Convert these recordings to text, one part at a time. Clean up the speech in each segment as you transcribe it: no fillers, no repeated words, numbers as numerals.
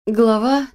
Глава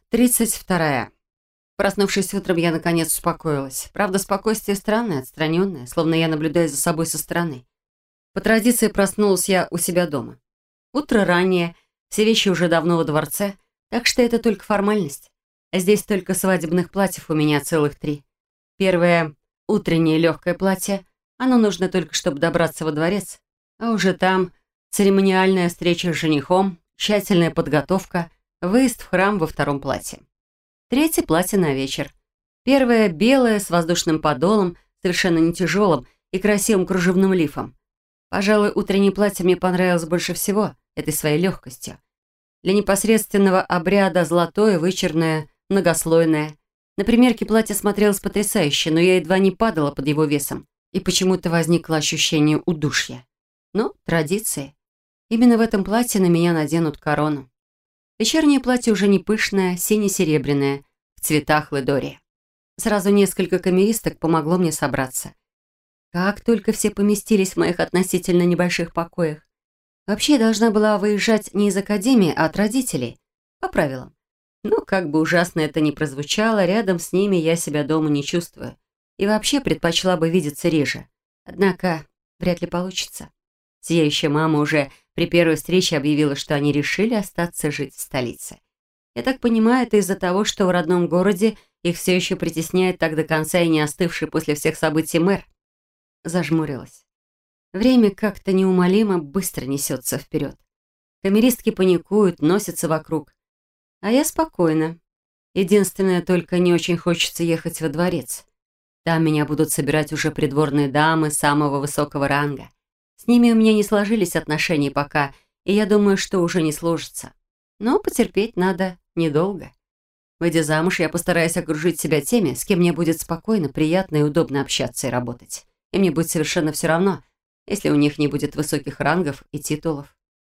32. Проснувшись утром, я наконец успокоилась. Правда, спокойствие странное, отстраненное, словно я наблюдаю за собой со стороны. По традиции проснулась я у себя дома. Утро раннее, все вещи уже давно во дворце, так что это только формальность. А здесь только свадебных платьев у меня целых 3. Первое — утреннее легкое платье. Оно нужно только, чтобы добраться во дворец. А уже там церемониальная встреча с женихом, тщательная подготовка — выезд в храм во втором платье. Третье платье на вечер. Первое белое с воздушным подолом, совершенно не тяжелым и красивым кружевным лифом. Пожалуй, утреннее платье мне понравилось больше всего этой своей легкостью. Для непосредственного обряда золотое, вычурное, многослойное. На примерке платье смотрелось потрясающе, но я едва не падала под его весом. И почему-то возникло ощущение удушья. Ну, традиции. Именно в этом платье на меня наденут корону. Вечернее платье уже не пышное, сине-серебряное, в цветах ледории. Сразу несколько камеристок помогло мне собраться. Как только все поместились в моих относительно небольших покоях. Вообще я должна была выезжать не из академии, а от родителей. По правилам. Но как бы ужасно это ни прозвучало, рядом с ними я себя дома не чувствую. И вообще предпочла бы видеться реже. Однако вряд ли получится. Сияющая мама уже при первой встрече объявила, что они решили остаться жить в столице. Я так понимаю, это из-за того, что в родном городе их все еще притесняет так до конца и не остывший после всех событий мэр. Зажмурилась. Время как-то неумолимо быстро несется вперед. Камеристки паникуют, носятся вокруг. А я спокойна. Единственное, только не очень хочется ехать во дворец. Там меня будут собирать уже придворные дамы самого высокого ранга. С ними у меня не сложились отношения пока, и я думаю, что уже не сложится. Но потерпеть надо недолго. Выйдя замуж, я постараюсь окружить себя теми, с кем мне будет спокойно, приятно и удобно общаться и работать. И мне будет совершенно все равно, если у них не будет высоких рангов и титулов.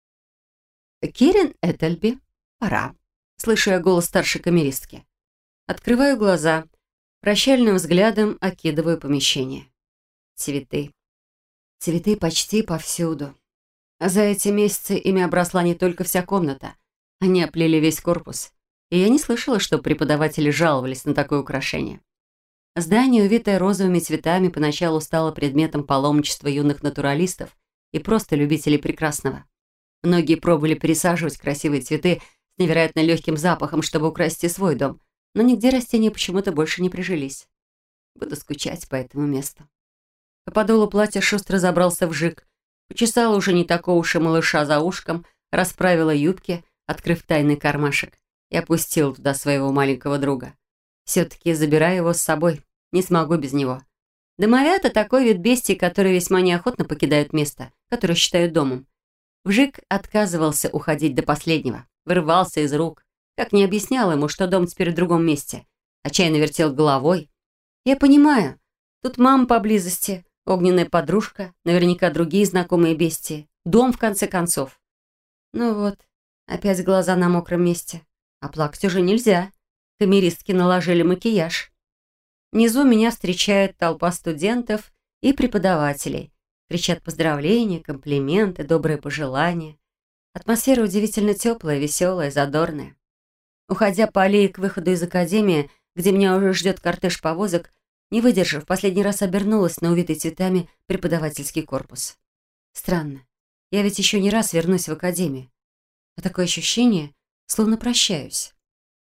«Кирин Этельби, пора», — слышу я голос старшей камеристки. Открываю глаза, прощальным взглядом окидываю помещение. Цветы. Цветы почти повсюду. За эти месяцы ими обросла не только вся комната. Они оплели весь корпус. И я не слышала, что преподаватели жаловались на такое украшение. Здание, увитое розовыми цветами, поначалу стало предметом паломничества юных натуралистов и просто любителей прекрасного. Многие пробовали пересаживать красивые цветы с невероятно легким запахом, чтобы украсить и свой дом, но нигде растения почему-то больше не прижились. Буду скучать по этому месту. По подолу платья шустро забрался вжик. Почесала уже не такого уж и малыша за ушком, расправила юбки, открыв тайный кармашек, и опустила туда своего маленького друга. Все-таки забираю его с собой. Не смогу без него. Домовята — такой вид бестий, которые весьма неохотно покидают место, которое считают домом. Вжик отказывался уходить до последнего, вырывался из рук. Как не объясняла ему, что дом теперь в другом месте. Отчаянно вертел головой. Я понимаю, тут мама поблизости, огненная подружка, наверняка другие знакомые бестии. Дом, в конце концов. Ну вот, опять глаза на мокром месте. А плакать уже нельзя. Камеристки наложили макияж. Внизу меня встречает толпа студентов и преподавателей. Кричат поздравления, комплименты, добрые пожелания. Атмосфера удивительно теплая, веселая, задорная. Уходя по аллее к выходу из академии, где меня уже ждет кортеж повозок, не выдержав, последний раз обернулась на увитый цветами преподавательский корпус. Странно. Я ведь еще не раз вернусь в академию. А такое ощущение, словно прощаюсь.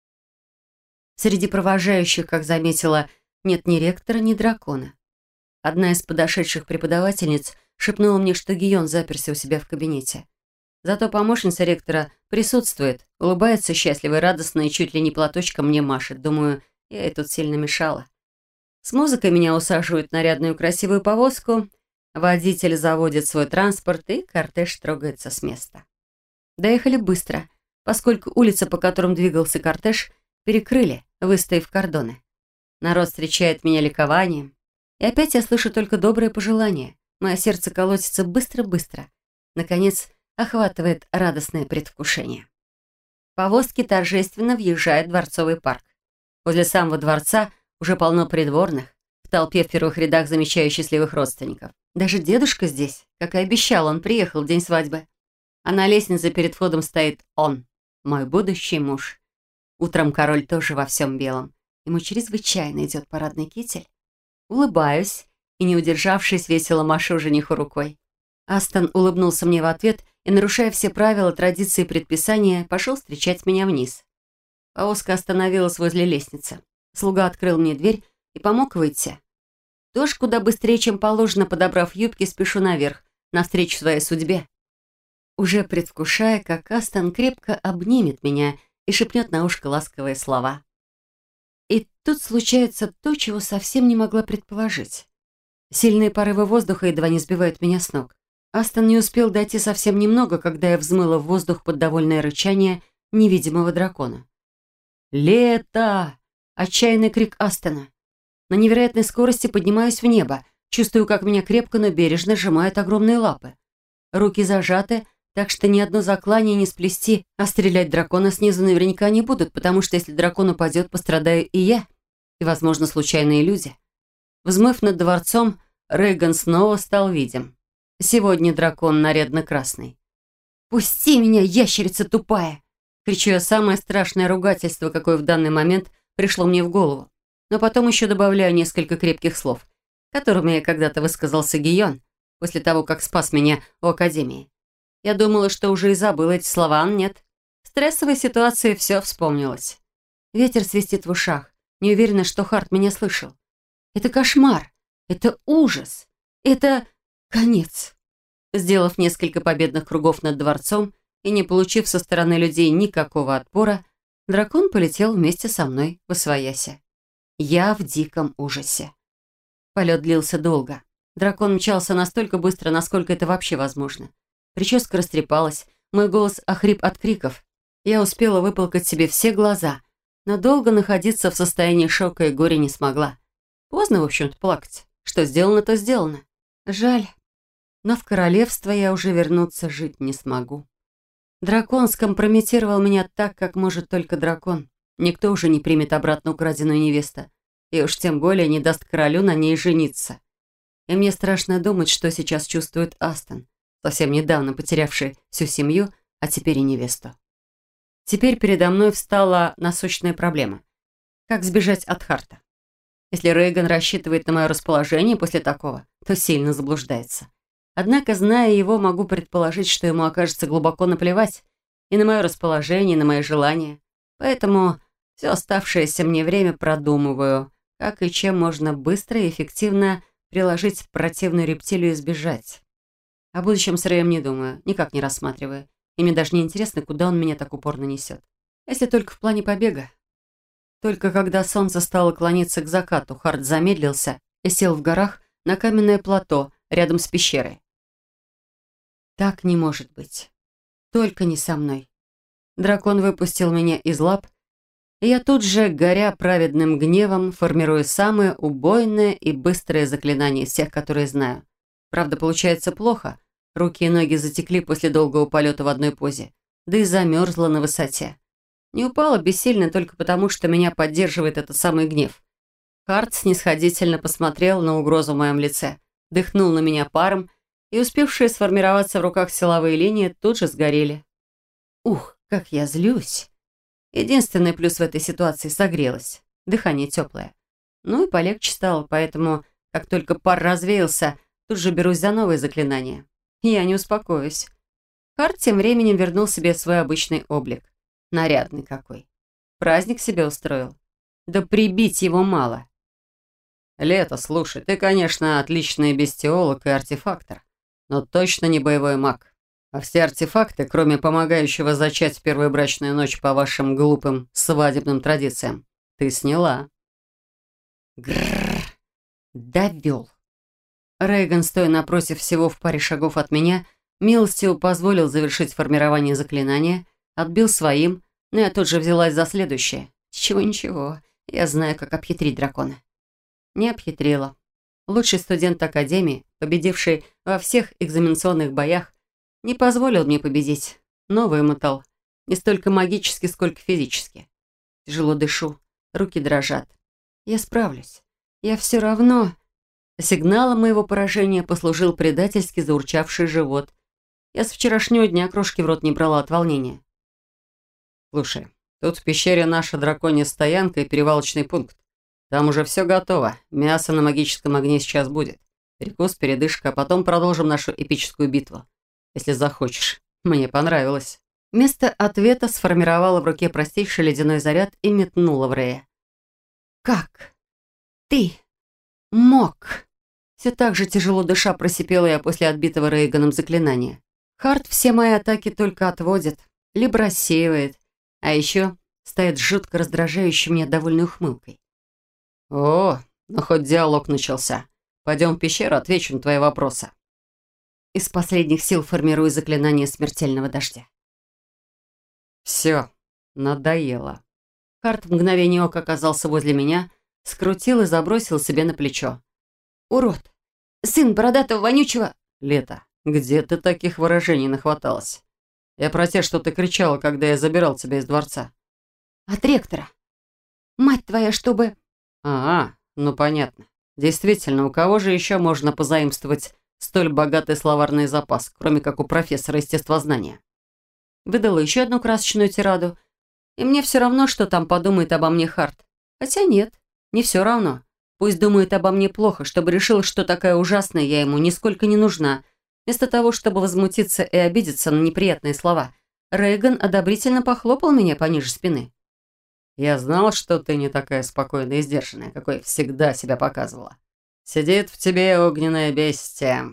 Среди провожающих, как заметила, нет ни ректора, ни дракона. Одна из подошедших преподавательниц шепнула мне, что Гийон заперся у себя в кабинете. Зато помощница ректора присутствует, улыбается счастливо и радостно и чуть ли не платочком мне машет. Думаю, я ей тут сильно мешала. С музыкой меня усаживают в нарядную красивую повозку, водитель заводит свой транспорт, и кортеж трогается с места. Доехали быстро, поскольку улица, по которым двигался кортеж, перекрыли, выставив кордоны. Народ встречает меня ликованием. И опять я слышу только добрые пожелания. Мое сердце колотится быстро-быстро. Наконец, охватывает радостное предвкушение. Повозки торжественно въезжают в Дворцовый парк. Возле самого дворца уже полно придворных, в толпе в первых рядах замечаю счастливых родственников. Даже дедушка здесь, как и обещал, он приехал в день свадьбы. А на лестнице перед входом стоит он, мой будущий муж. Утром король тоже во всем белом. Ему чрезвычайно идет парадный китель. Улыбаюсь и, не удержавшись, весело машу жениху рукой. Астон улыбнулся мне в ответ и, нарушая все правила, традиции и предписания, пошел встречать меня вниз. Повозка остановилась возле лестницы. Слуга открыл мне дверь и помог выйти. Тоже куда быстрее, чем положено, подобрав юбки, спешу наверх, навстречу своей судьбе. Уже предвкушая, как Астон крепко обнимет меня и шепнет на ушко ласковые слова. И тут случается то, чего совсем не могла предположить. Сильные порывы воздуха едва не сбивают меня с ног. Астон не успел дойти совсем немного, когда я взмыла в воздух под довольное рычание невидимого дракона. «Лето!» — отчаянный крик Астона. На невероятной скорости поднимаюсь в небо, чувствую, как меня крепко, но бережно сжимают огромные лапы. Руки зажаты, так что ни одно заклание не сплести, а стрелять дракона снизу наверняка не будут, потому что если дракон упадет, пострадаю и я, и, возможно, случайные люди. Взмыв над дворцом, Рейган снова стал видим. Сегодня дракон нарядно-красный. «Пусти меня, ящерица тупая!» Кричу я самое страшное ругательство, какое в данный момент пришло мне в голову. Но потом еще добавляю несколько крепких слов, которыми я когда-то высказался Гийон, после того, как спас меня у Академии. Я думала, что уже и забыла эти слова, но нет. В стрессовой ситуации все вспомнилось. Ветер свистит в ушах. Не уверена, что Харт меня слышал. Это кошмар. Это ужас. Это конец. Сделав несколько победных кругов над дворцом и не получив со стороны людей никакого отпора, дракон полетел вместе со мной восвояся. Я в диком ужасе. Полет длился долго. Дракон мчался настолько быстро, насколько это вообще возможно. Прическа растрепалась, мой голос охрип от криков. Я успела выплакать себе все глаза, но долго находиться в состоянии шока и горя не смогла. Поздно, в общем-то, плакать. Что сделано, то сделано. Жаль, но в королевство я уже вернуться жить не смогу. Дракон скомпрометировал меня так, как может только дракон. Никто уже не примет обратно украденную невесту, и уж тем более не даст королю на ней жениться. И мне страшно думать, что сейчас чувствует Астон, совсем недавно потерявший всю семью, а теперь и невесту. Теперь передо мной встала насущная проблема. Как сбежать от Харта? Если Рейган рассчитывает на мое расположение после такого, то сильно заблуждается. Однако, зная его, могу предположить, что ему окажется глубоко наплевать и на мое расположение, и на мои желания. Поэтому все оставшееся мне время продумываю, как и чем можно быстро и эффективно приложить противную рептилию и сбежать. О будущем с Рэем не думаю, никак не рассматриваю. И мне даже не интересно, куда он меня так упорно несет. Если только в плане побега. Только когда солнце стало клониться к закату, Харт замедлился и сел в горах на каменное плато рядом с пещерой. Так не может быть. Только не со мной. Дракон выпустил меня из лап, и я тут же, горя праведным гневом, формирую самое убойное и быстрое заклинание из всех, которые знаю. Правда, получается плохо. Руки и ноги затекли после долгого полета в одной позе, да и замерзла на высоте. Не упала бессильно только потому, что меня поддерживает этот самый гнев. Харт снисходительно посмотрел на угрозу в моем лице, дыхнул на меня паром, и успевшие сформироваться в руках силовые линии тут же сгорели. Ух, как я злюсь! Единственный плюс в этой ситуации — согрелась. Дыхание теплое. Ну и полегче стало, поэтому, как только пар развеялся, тут же берусь за новые заклинания. Я не успокоюсь. Харт тем временем вернул себе свой обычный облик. Нарядный какой. Праздник себе устроил. Да прибить его мало. Лето, слушай, ты, конечно, отличный бестиолог и артефактор, но точно не боевой маг. А все артефакты, кроме помогающего зачать в первую брачную ночь по вашим глупым свадебным традициям, ты сняла. Грррр. Довел. Рейган, стоя напротив всего в паре шагов от меня, милостиво позволил завершить формирование заклинания, отбил своим, но я тут же взялась за следующее. Ничего, я знаю, как обхитрить дракона. Не обхитрила. Лучший студент Академии, победивший во всех экзаменационных боях, не позволил мне победить, но вымотал. Не столько магически, сколько физически. Тяжело дышу, руки дрожат. Я справлюсь. Я все равно... Сигналом моего поражения послужил предательски заурчавший живот. Я с вчерашнего дня крошки в рот не брала от волнения. Слушай, Тут в пещере наша драконья стоянка и перевалочный пункт. Там уже все готово. Мясо на магическом огне сейчас будет. Перекус, передышка, а потом продолжим нашу эпическую битву. Если захочешь. Мне понравилось». Вместо ответа сформировала в руке простейший ледяной заряд и метнула в Рея. «Как ты мог?» Все так же тяжело дыша просипела я после отбитого Рейганом заклинания. Харт все мои атаки только отводит, либо рассеивает, а еще стоит жутко раздражающей меня довольной ухмылкой. «О, ну хоть диалог начался. Пойдем в пещеру, отвечу на твои вопросы». Из последних сил формирую заклинание смертельного дождя. «Все, надоело». Харт в мгновение ока оказался возле меня, скрутил и забросил себе на плечо. «Урод! Сын бородатого вонючего!» «Лето, где ты таких выражений нахваталась? Я про те, что ты кричала, когда я забирал тебя из дворца». «От ректора! Мать твоя, чтобы...» Ну понятно. Действительно, у кого же еще можно позаимствовать столь богатый словарный запас, кроме как у профессора естествознания?» Выдала еще одну красочную тираду. И мне все равно, что там подумает обо мне Харт. Хотя нет, не все равно. Пусть думает обо мне плохо, чтобы решил, что такая ужасная я ему нисколько не нужна. Вместо того, чтобы возмутиться и обидеться на неприятные слова, Рейган одобрительно похлопал меня пониже спины. «Я знал, что ты не такая спокойная и сдержанная, какой всегда себя показывала. Сидит в тебе огненное бестия».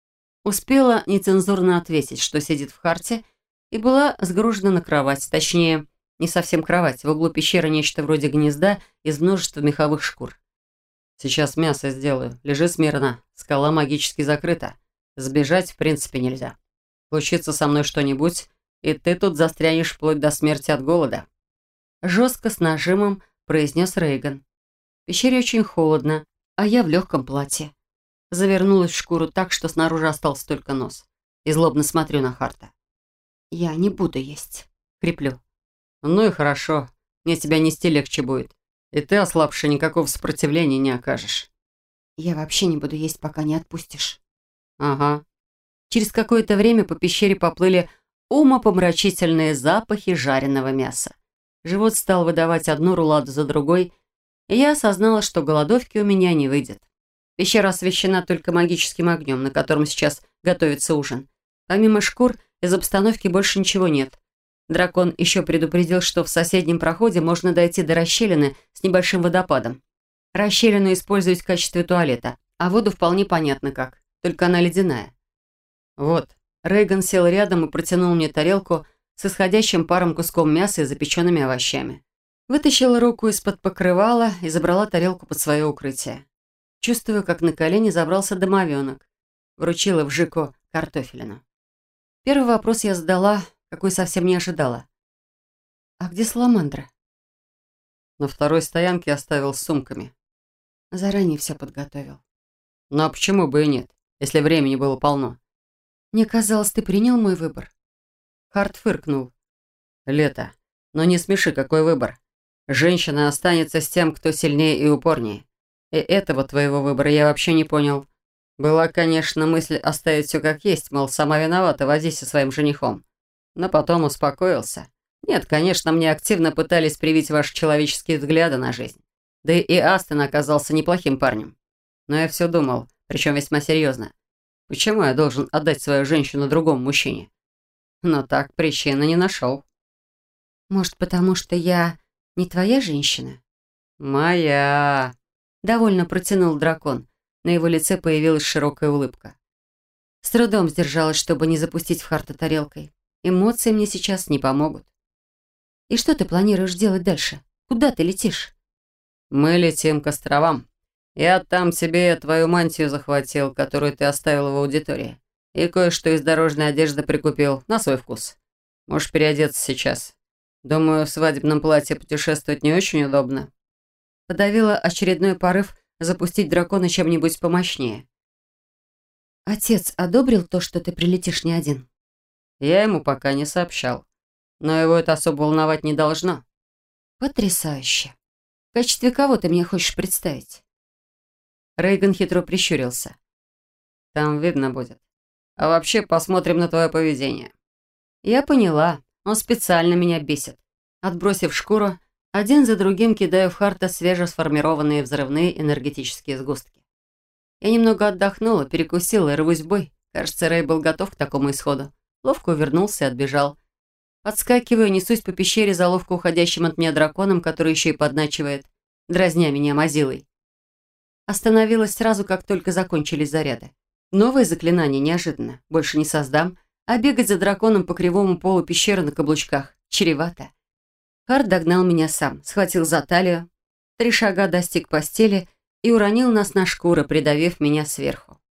Успела нецензурно ответить, что сидит в Харте, и была сгружена на кровать, точнее, не совсем кровать, в углу пещеры нечто вроде гнезда из множества меховых шкур. «Сейчас мясо сделаю. Лежи смирно. Скала магически закрыта. Сбежать в принципе нельзя. Случится со мной что-нибудь, и ты тут застрянешь вплоть до смерти от голода». Жестко, с нажимом произнес Рейган. В пещере очень холодно, а я в легком платье. Завернулась в шкуру так, что снаружи остался только нос. И злобно смотрю на Харта. «Я не буду есть», — креплю. «Ну и хорошо. Мне тебя нести легче будет. И ты, ослабший, никакого сопротивления не окажешь». «Я вообще не буду есть, пока не отпустишь». «Ага». Через какое-то время по пещере поплыли умопомрачительные запахи жареного мяса. Живот стал выдавать одну руладу за другой, и я осознала, что голодовки у меня не выйдет. Пещера освещена только магическим огнем, на котором сейчас готовится ужин. Помимо шкур, из обстановки больше ничего нет. Дракон еще предупредил, что в соседнем проходе можно дойти до расщелины с небольшим водопадом. Расщелину использовать в качестве туалета, а воду вполне понятно как, только она ледяная. «Вот». Рейган сел рядом и протянул мне тарелку с исходящим паром куском мяса и запеченными овощами. Вытащила руку из-под покрывала и забрала тарелку под свое укрытие. Чувствую, как на колени забрался домовенок. Вручила вжику картофелину. Первый вопрос я задала, какой совсем не ожидала. «А где Саламандра?» «На второй стоянке оставил с сумками». Заранее все подготовил. «Ну а почему бы и нет, если времени было полно?» «Мне казалось, ты принял мой выбор». Харт фыркнул. «Лето. Но не смеши, какой выбор. Женщина останется с тем, кто сильнее и упорнее. И этого твоего выбора я вообще не понял. Была, конечно, мысль оставить все как есть, мол, сама виновата, возись со своим женихом. Но потом успокоился. Нет, конечно, мне активно пытались привить ваши человеческие взгляды на жизнь. Да и Астон оказался неплохим парнем. Но я все думал, причем весьма серьезно. Почему я должен отдать свою женщину другому мужчине? Но так причины не нашел». «Может, потому что я не твоя женщина?» «Моя...» Довольно протянул дракон. На его лице появилась широкая улыбка. С трудом сдержалась, чтобы не запустить в Харта тарелкой. Эмоции мне сейчас не помогут. «И что ты планируешь делать дальше? Куда ты летишь?» «Мы летим к островам. Я там себе твою мантию захватил, которую ты оставила в аудитории. И кое-что из дорожной одежды прикупил на свой вкус. Можешь переодеться сейчас. Думаю, в свадебном платье путешествовать не очень удобно». Подавила очередной порыв запустить дракона чем-нибудь помощнее. «Отец одобрил то, что ты прилетишь не один?» Я ему пока не сообщал. Но его это особо волновать не должно. «Потрясающе! В качестве кого ты мне хочешь представить?» Рейган хитро прищурился. «Там видно будет. А вообще посмотрим на твое поведение». «Я поняла. Он специально меня бесит. Отбросив шкуру, один за другим кидаю в Харта свежесформированные взрывные энергетические сгустки. Я немного отдохнула, перекусила и рвусь в бой. Кажется, Рэй был готов к такому исходу. Ловко увернулся и отбежал. Подскакиваю, несусь по пещере за ловко уходящим от меня драконом, который еще и подначивает, дразня меня мазилой. Остановилась сразу, как только закончились заряды. Новое заклинание неожиданно. Больше не создам, а бегать за драконом по кривому полу пещеры на каблучках чревато. Харт догнал меня сам, схватил за талию, 3 шага достиг постели и уронил нас на шкуры, придавив меня сверху.